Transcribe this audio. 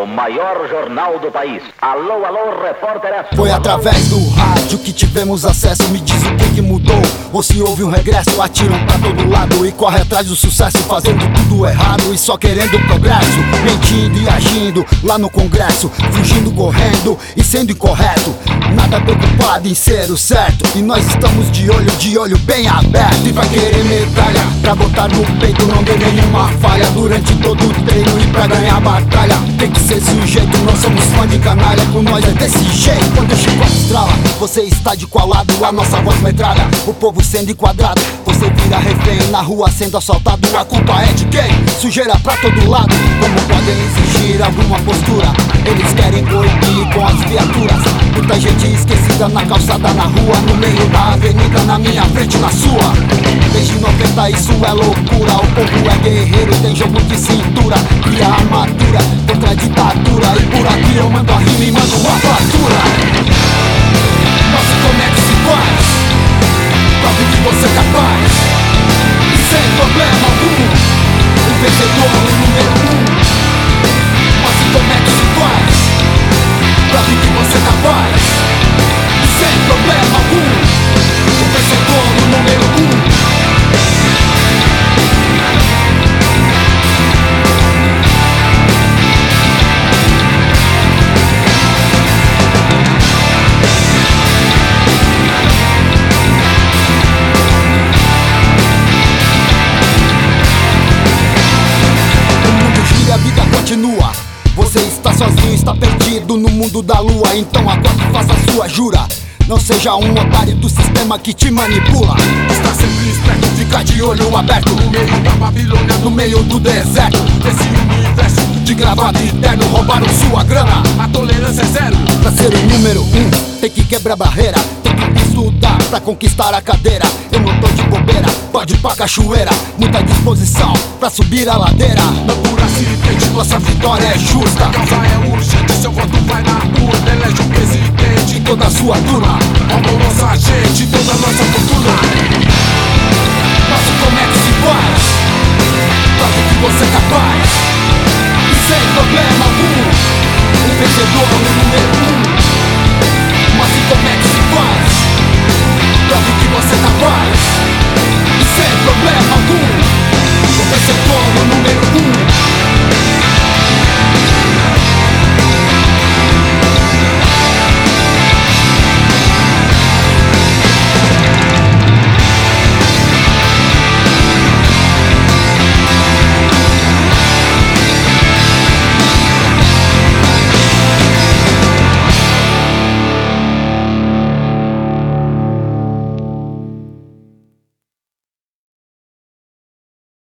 maior jornal do país. Alô, alô, repórter é sua. Foi através do rádio que tivemos acesso. Me diz o que mudou, ou se houve um regresso. Atiram pra todo lado e corre atrás do sucesso, fazendo tudo errado e só querendo progresso. Mentindo e agindo lá no congresso, fugindo, correndo e sendo incorreto. Nada preocupado em ser o certo, e nós estamos de olho bem aberto. E vai querer medalha pra botar no peito, não dê nenhuma falha durante todo o treino. E pra ganhar batalha tem que ser sujeito, nós somos fã de canalha, com nós é desse jeito. Quando eu chego a estrala, você está de qual lado? A nossa voz metralha, o povo sendo enquadrado. Você vira refém na rua sendo assaltado. A culpa é de quem? Sujeira pra todo lado. Como podem exigir alguma postura? Eles querem proibir com as viaturas. Muita gente esquecida na calçada, na rua, no meio da avenida, na minha frente, na sua. Desde 90 isso é loucura. O povo é guerreiro, tem jogo de cintura. Cria armadura contra a ditadura. E por aqui eu mando a rima e mando uma fatura. Mas como é que se faz? Prove que você é capaz. E sem problema algum, o vencedor é o número 1. Mas como é que se faz? Prove que você é capaz. E sem problema algum, o vencedor é o número 1. Continua. Você está sozinho, está perdido no mundo da lua. Então agora faça a sua jura. Não seja um otário do sistema que te manipula. Está sempre esperto, fica de olho aberto. No meio da Babilônia, no meio do deserto. Desse universo de gravata e terno, roubaram sua grana. A tolerância é zero. Pra ser o número 1, tem que quebrar barreira. Tem que estudar pra conquistar a cadeira. Eu não tô de bobeira, pode ir pra cachoeira. Muita disposição pra subir a ladeira. Não por acidente, nossa vitória é justa. A causa é urgente, seu voto vai na urna. Elege um presidente e toda a sua turma. Roubam nossa gente, toda a nossa fortuna. Mas como é que se faz? Prove que você é capaz. E sem problema algum, o vencedor no